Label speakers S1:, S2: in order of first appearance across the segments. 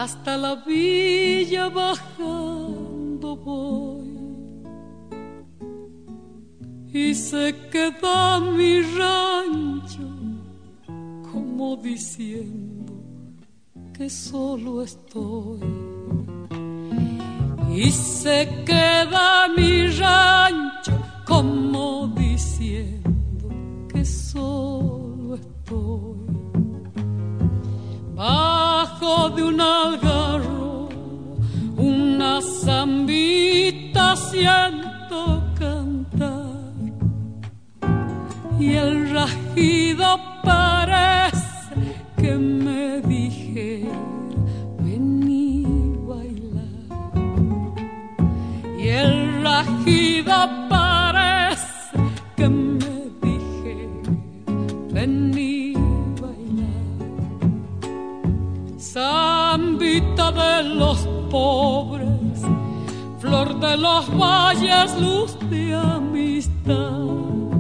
S1: hasta la villa bajando voy, y se queda mi rancho como diciendo que solo estoy. Y se queda mi rancho como diciendo que solo estoy. Bajo de un algarro, una zambita siento cantar, y el rajido parece que me dijera vení bailar. Y el rajido parece que me dijera vení bailar. Zambita de los pobres, flor de los valles, luz de amistad,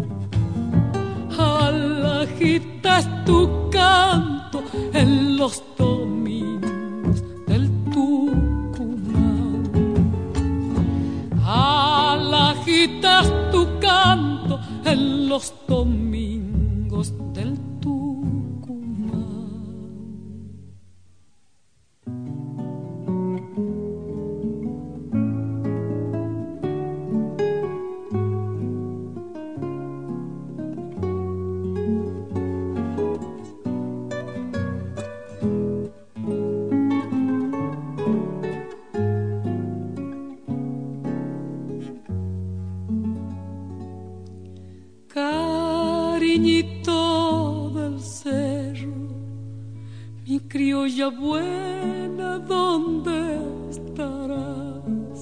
S1: alajita es tu canto en los domingos del Tucumán. Alajita es tu canto en los domingos del Tucumán. Cariñito del cerro, mi criolla buena, ¿dónde estarás?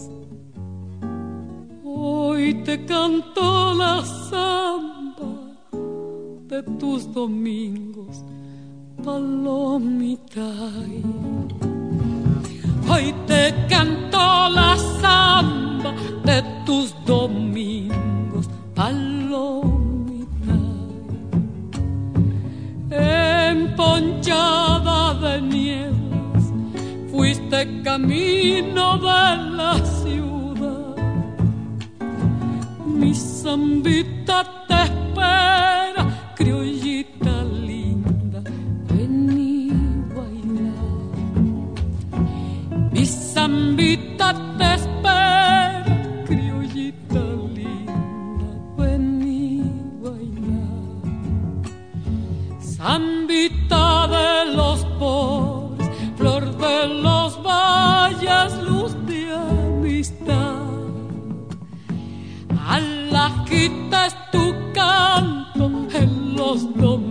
S1: Hoy te canto la samba de tus domingos, palomita. Hoy te canto la samba de tus domingos, palomita. Emponchada de nieves, fuiste camino de la ciudad. Mi zambita te espera, criollita linda, vení bailar. Mi zambita te espera, criollita linda, vení bailar. Zambita de los pobres, flor de los valles, luz de amistad, alajita es tu canto en los domingos